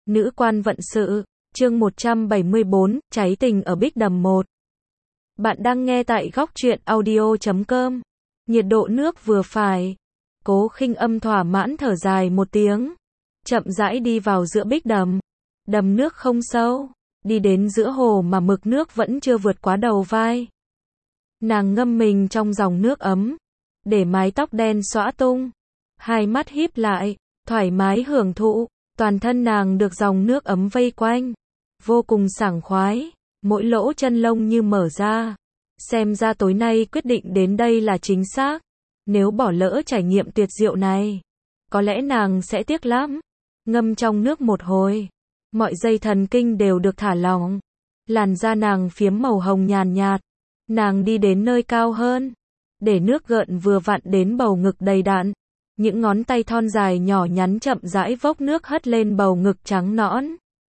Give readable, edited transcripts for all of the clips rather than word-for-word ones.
Nữ quan vận sự, chương 174, cháy tình ở Bích Đầm 1. Bạn đang nghe tại góc truyện audio.com. Nhiệt độ nước vừa phải. Cố Khinh Âm thỏa mãn thở dài một tiếng. Chậm rãi đi vào giữa Bích Đầm. Đầm nước không sâu. Đi đến giữa hồ mà mực nước vẫn chưa vượt quá đầu vai. Nàng ngâm mình trong dòng nước ấm. Để mái tóc đen xõa tung. Hai mắt híp lại. Thoải mái hưởng thụ. Toàn thân nàng được dòng nước ấm vây quanh. Vô cùng sảng khoái. Mỗi lỗ chân lông như mở ra. Xem ra tối nay quyết định đến đây là chính xác. Nếu bỏ lỡ trải nghiệm tuyệt diệu này, có lẽ nàng sẽ tiếc lắm. Ngâm trong nước một hồi. Mọi dây thần kinh đều được thả lỏng. Làn da nàng phiếm màu hồng nhàn nhạt. Nàng đi đến nơi cao hơn. Để nước gợn vừa vặn đến bầu ngực đầy đặn. Những ngón tay thon dài nhỏ nhắn chậm rãi vốc nước hất lên bầu ngực trắng nõn.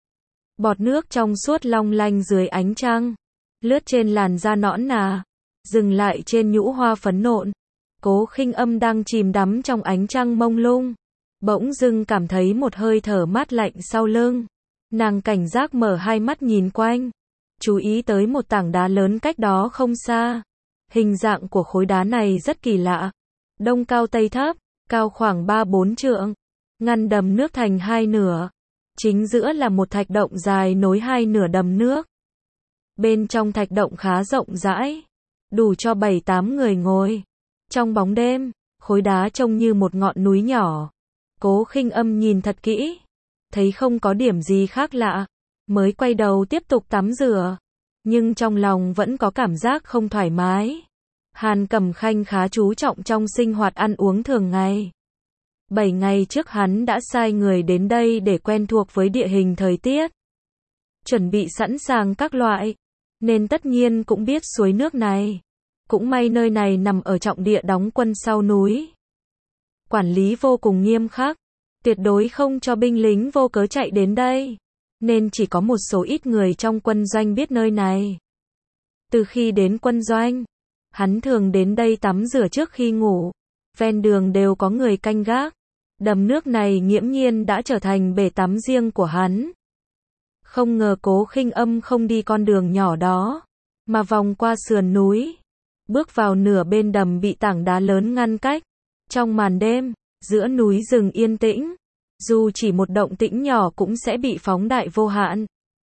Bọt nước trong suốt long lanh dưới ánh trăng, lướt trên làn da nõn nà, dừng lại trên nhũ hoa phấn nộn. Cố Khinh Âm đang chìm đắm trong ánh trăng mông lung, bỗng dưng cảm thấy một hơi thở mát lạnh sau lưng. Nàng cảnh giác mở hai mắt nhìn quanh, chú ý tới một tảng đá lớn cách đó không xa. Hình dạng của khối đá này rất kỳ lạ, đông cao tây thấp, cao khoảng 3-4 trượng, ngăn đầm nước thành hai nửa. Chính giữa là một thạch động dài nối hai nửa đầm nước. Bên trong thạch động khá rộng rãi, đủ cho 7-8 người ngồi. Trong bóng đêm, khối đá trông như một ngọn núi nhỏ. Cố Khinh Âm nhìn thật kỹ, thấy không có điểm gì khác lạ, mới quay đầu tiếp tục tắm rửa. Nhưng trong lòng vẫn có cảm giác không thoải mái. Hàn Cẩm Khanh khá chú trọng trong sinh hoạt ăn uống thường ngày. 7 ngày trước hắn đã sai người đến đây để quen thuộc với địa hình thời tiết. Chuẩn bị sẵn sàng các loại, nên tất nhiên cũng biết suối nước này. Cũng may nơi này nằm ở trọng địa đóng quân sau núi. Quản lý vô cùng nghiêm khắc, tuyệt đối không cho binh lính vô cớ chạy đến đây. Nên chỉ có một số ít người trong quân doanh biết nơi này. Từ khi đến quân doanh, hắn thường đến đây tắm rửa trước khi ngủ. Ven đường đều có người canh gác. Đầm nước này nghiễm nhiên đã trở thành bể tắm riêng của hắn. Không ngờ Cố Khinh Âm không đi con đường nhỏ đó, mà vòng qua sườn núi. Bước vào nửa bên đầm bị tảng đá lớn ngăn cách. Trong màn đêm, giữa núi rừng yên tĩnh, dù chỉ một động tĩnh nhỏ cũng sẽ bị phóng đại vô hạn.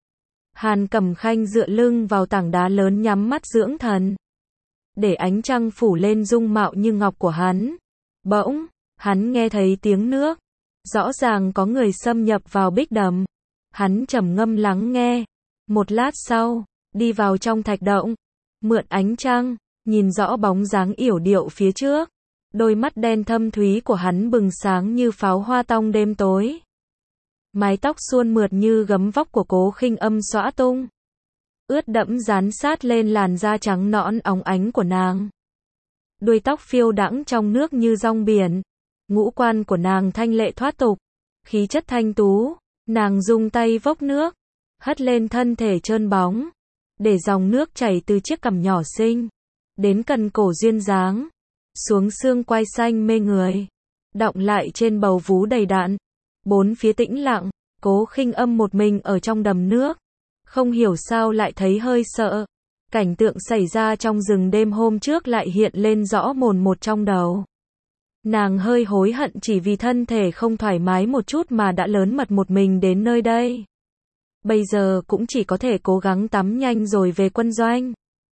Hàn Cẩm Khanh dựa lưng vào tảng đá lớn nhắm mắt dưỡng thần. Để ánh trăng phủ lên dung mạo như ngọc của hắn. Bỗng, hắn nghe thấy tiếng nước. Rõ ràng có người xâm nhập vào Bích Đầm. Hắn trầm ngâm lắng nghe. Một lát sau, đi vào trong thạch động. Mượn ánh trăng, nhìn rõ bóng dáng yểu điệu phía trước. Đôi mắt đen thâm thúy của hắn bừng sáng như pháo hoa tong đêm tối. Mái tóc suôn mượt như gấm vóc của Cố Khinh Âm xõa tung. Ướt đẫm dán sát lên làn da trắng nõn óng ánh của nàng. Đuôi tóc phiêu đãng trong nước như rong biển. Ngũ quan của nàng thanh lệ thoát tục, khí chất thanh tú. Nàng dùng tay vốc nước, hất lên thân thể trơn bóng, để dòng nước chảy từ chiếc cằm nhỏ xinh đến cần cổ duyên dáng, xuống xương quai xanh mê người, đọng lại trên bầu vú đầy đặn. Bốn phía tĩnh lặng, Cố Khinh Âm một mình ở trong đầm nước, không hiểu sao lại thấy hơi sợ. Cảnh tượng xảy ra trong rừng đêm hôm trước lại hiện lên rõ mồn một trong đầu. Nàng hơi hối hận chỉ vì thân thể không thoải mái một chút mà đã lớn mật một mình đến nơi đây. Bây giờ cũng chỉ có thể cố gắng tắm nhanh rồi về quân doanh.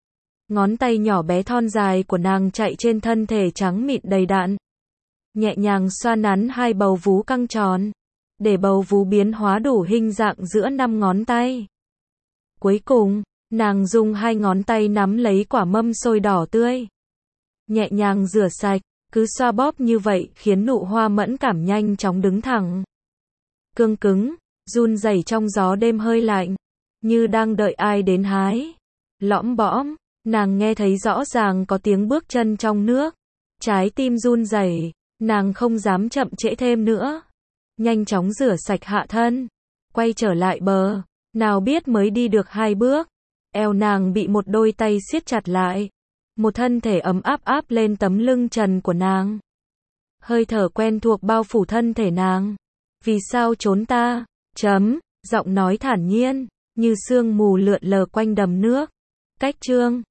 Ngón tay nhỏ bé thon dài của nàng chạy trên thân thể trắng mịn đầy đặn. Nhẹ nhàng xoa nắn hai bầu vú căng tròn. Để bầu vú biến hóa đủ hình dạng giữa 5 ngón tay. Cuối cùng, nàng dùng 2 ngón tay nắm lấy quả mâm xôi đỏ tươi. Nhẹ nhàng rửa sạch. Cứ xoa bóp như vậy khiến nụ hoa mẫn cảm nhanh chóng đứng thẳng. Cương cứng, run rẩy trong gió đêm hơi lạnh, như đang đợi ai đến hái. Lõm bõm, nàng nghe thấy rõ ràng có tiếng bước chân trong nước. Trái tim run rẩy, nàng không dám chậm trễ thêm nữa. Nhanh chóng rửa sạch hạ thân, quay trở lại bờ. Nào biết mới đi được 2 bước, eo nàng bị một đôi tay siết chặt lại. Một thân thể ấm áp áp lên tấm lưng trần của nàng. Hơi thở quen thuộc bao phủ thân thể nàng. Vì sao trốn ta? Chấm, giọng nói thản nhiên, như sương mù lượn lờ quanh đầm nước. Cách chương